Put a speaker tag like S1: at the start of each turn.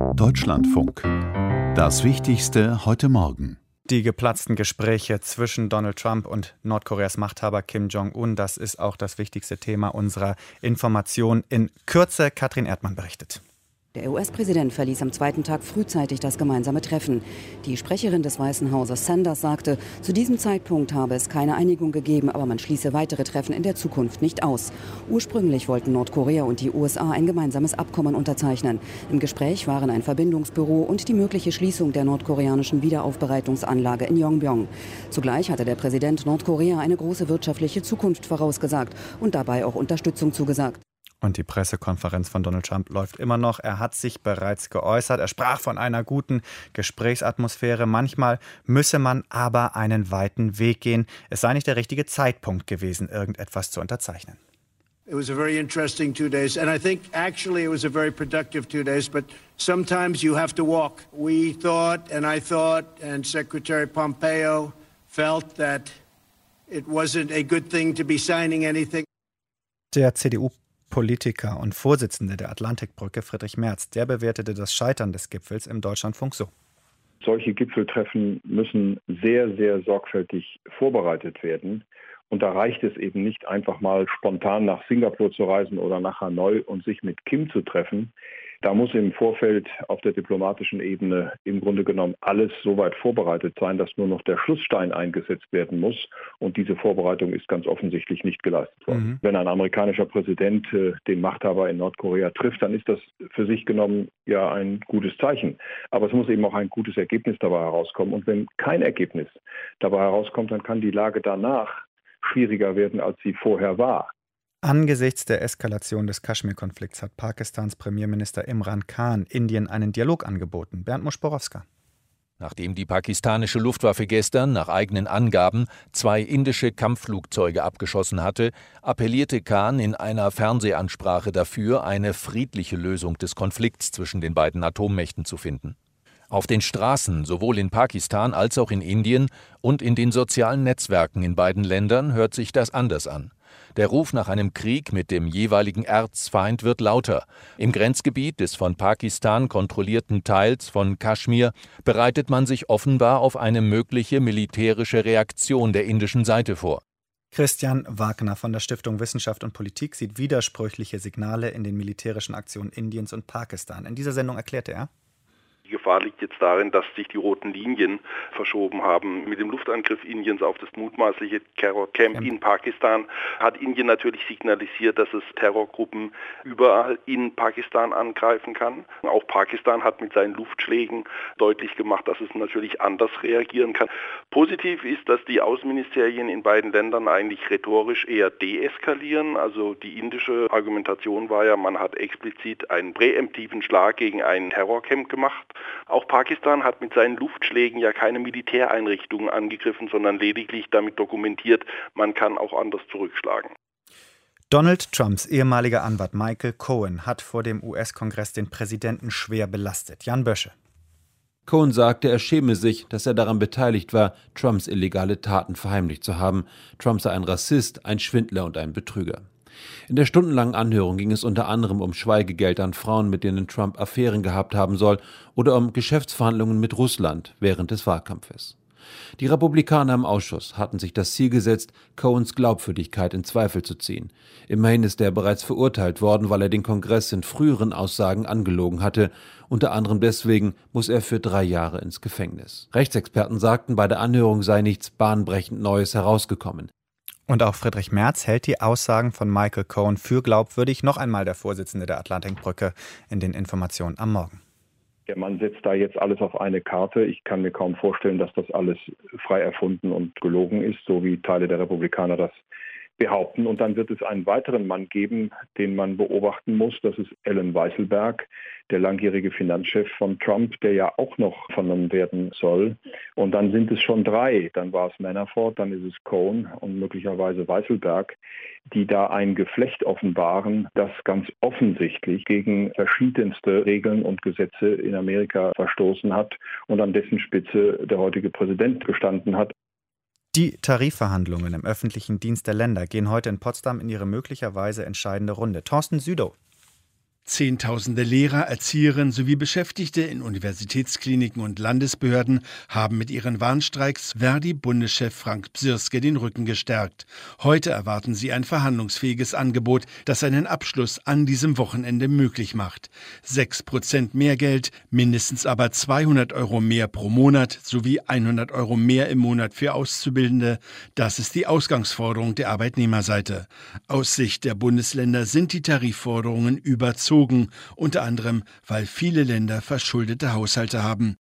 S1: Deutschlandfunk. Das Wichtigste heute Morgen.
S2: Die geplatzten Gespräche zwischen Donald Trump und Nordkoreas Machthaber Kim Jong-un, das ist auch das wichtigste Thema unserer Information in Kürze. Katrin Erdmann berichtet.
S3: Der US-Präsident verließ am zweiten Tag frühzeitig das gemeinsame Treffen. Die Sprecherin des Weißen Hauses Sanders sagte, zu diesem Zeitpunkt habe es keine Einigung gegeben, aber man schließe weitere Treffen in der Zukunft nicht aus. Ursprünglich wollten Nordkorea und die USA ein gemeinsames Abkommen unterzeichnen. Im Gespräch waren ein Verbindungsbüro und die mögliche Schließung der nordkoreanischen Wiederaufbereitungsanlage in Yongbyon. Zugleich hatte der Präsident Nordkorea eine große wirtschaftliche Zukunft vorausgesagt und dabei auch Unterstützung zugesagt.
S2: Und die Pressekonferenz von Donald Trump läuft immer noch. Er hat sich bereits geäußert. Er sprach von einer guten Gesprächsatmosphäre. Manchmal müsse man aber einen weiten Weg gehen. Es sei nicht der richtige Zeitpunkt gewesen, irgendetwas zu unterzeichnen.
S4: It was a very interesting 2 days, and I think actually it was a very productive 2 days, but sometimes you have to walk. We thought, and Secretary Pompeo felt that it wasn't a good thing to be signing anything.
S2: Der CDU-Politiker und Vorsitzende der Atlantikbrücke, Friedrich Merz, der bewertete das Scheitern des Gipfels im Deutschlandfunk so.
S5: Solche Gipfeltreffen müssen sehr, sehr sorgfältig vorbereitet werden. Und da reicht es eben nicht, einfach mal spontan nach Singapur zu reisen oder nach Hanoi und sich mit Kim zu treffen. Da muss im Vorfeld auf der diplomatischen Ebene im Grunde genommen alles so weit vorbereitet sein, dass nur noch der Schlussstein eingesetzt werden muss. Und diese Vorbereitung ist ganz offensichtlich nicht geleistet worden. Wenn ein amerikanischer Präsident den Machthaber in Nordkorea trifft, dann ist das für sich genommen ja ein gutes Zeichen. Aber es muss eben auch ein gutes Ergebnis dabei herauskommen. Und wenn kein Ergebnis dabei herauskommt, dann kann die Lage danach schwieriger werden, als sie vorher war.
S2: Angesichts der Eskalation des Kaschmir-Konflikts hat Pakistans Premierminister Imran Khan Indien einen Dialog angeboten. Bernd Moschborowska.
S6: Nachdem die pakistanische Luftwaffe gestern nach eigenen Angaben 2 indische Kampfflugzeuge abgeschossen hatte, appellierte Khan in einer Fernsehansprache dafür, eine friedliche Lösung des Konflikts zwischen den beiden Atommächten zu finden. Auf den Straßen, sowohl in Pakistan als auch in Indien und in den sozialen Netzwerken in beiden Ländern hört sich das anders an. Der Ruf nach einem Krieg mit dem jeweiligen Erzfeind wird lauter. Im Grenzgebiet des von Pakistan kontrollierten Teils von Kaschmir bereitet man sich offenbar auf eine mögliche militärische Reaktion der indischen Seite vor.
S2: Christian Wagner von der Stiftung Wissenschaft und Politik sieht widersprüchliche Signale in den militärischen Aktionen Indiens und Pakistan. In dieser Sendung erklärte er:
S7: Die Gefahr liegt jetzt darin, dass sich die roten Linien verschoben haben. Mit dem Luftangriff Indiens auf das mutmaßliche Terrorcamp in Pakistan hat Indien natürlich signalisiert, dass es Terrorgruppen überall in Pakistan angreifen kann. Auch Pakistan hat mit seinen Luftschlägen deutlich gemacht, dass es natürlich anders reagieren kann. Positiv ist, dass die Außenministerien in beiden Ländern eigentlich rhetorisch eher deeskalieren. Also die indische Argumentation war ja, man hat explizit einen präemptiven Schlag gegen ein Terrorcamp gemacht. Auch Pakistan hat mit seinen Luftschlägen ja keine Militäreinrichtungen angegriffen, sondern lediglich damit dokumentiert, man kann auch anders zurückschlagen.
S2: Donald Trumps ehemaliger Anwalt Michael Cohen hat vor dem US-Kongress den Präsidenten schwer belastet. Jan Bösche.
S8: Cohen sagte, er schäme sich, dass er daran beteiligt war, Trumps illegale Taten verheimlicht zu haben. Trump sei ein Rassist, ein Schwindler und ein Betrüger. In der stundenlangen Anhörung ging es unter anderem um Schweigegeld an Frauen, mit denen Trump Affären gehabt haben soll, oder um Geschäftsverhandlungen mit Russland während des Wahlkampfes. Die Republikaner im Ausschuss hatten sich das Ziel gesetzt, Cohens Glaubwürdigkeit in Zweifel zu ziehen. Immerhin ist er bereits verurteilt worden, weil er den Kongress in früheren Aussagen angelogen hatte. Unter anderem deswegen muss er für 3 Jahre ins Gefängnis. Rechtsexperten sagten, bei der Anhörung sei nichts bahnbrechend Neues herausgekommen.
S2: Und auch Friedrich Merz hält die Aussagen von Michael Cohen für glaubwürdig. Noch einmal der Vorsitzende der Atlantikbrücke in den Informationen am Morgen.
S5: Der Mann setzt da jetzt alles auf eine Karte. Ich kann mir kaum vorstellen, dass das alles frei erfunden und gelogen ist, so wie Teile der Republikaner das behaupten. Und dann wird es einen weiteren Mann geben, den man beobachten muss. Das ist Allen Weisselberg, der langjährige Finanzchef von Trump, der ja auch noch vernommen werden soll. Und dann sind es schon 3. Dann war es Manafort, dann ist es Cohen und möglicherweise Weisselberg, die da ein Geflecht offenbaren, das ganz offensichtlich gegen verschiedenste Regeln und Gesetze in Amerika verstoßen hat und an dessen Spitze der heutige Präsident gestanden hat.
S2: Die Tarifverhandlungen im öffentlichen Dienst der Länder gehen heute in Potsdam in ihre möglicherweise entscheidende Runde. Thorsten Südow.
S9: Zehntausende Lehrer, Erzieherinnen sowie Beschäftigte in Universitätskliniken und Landesbehörden haben mit ihren Warnstreiks Verdi-Bundeschef Frank Bsirske den Rücken gestärkt. Heute erwarten sie ein verhandlungsfähiges Angebot, das einen Abschluss an diesem Wochenende möglich macht. 6% mehr Geld, mindestens aber 200 Euro mehr pro Monat sowie 100 Euro mehr im Monat für Auszubildende. Das ist die Ausgangsforderung der Arbeitnehmerseite. Aus Sicht der Bundesländer sind die Tarifforderungen überzogen, unter anderem, weil viele Länder verschuldete Haushalte haben.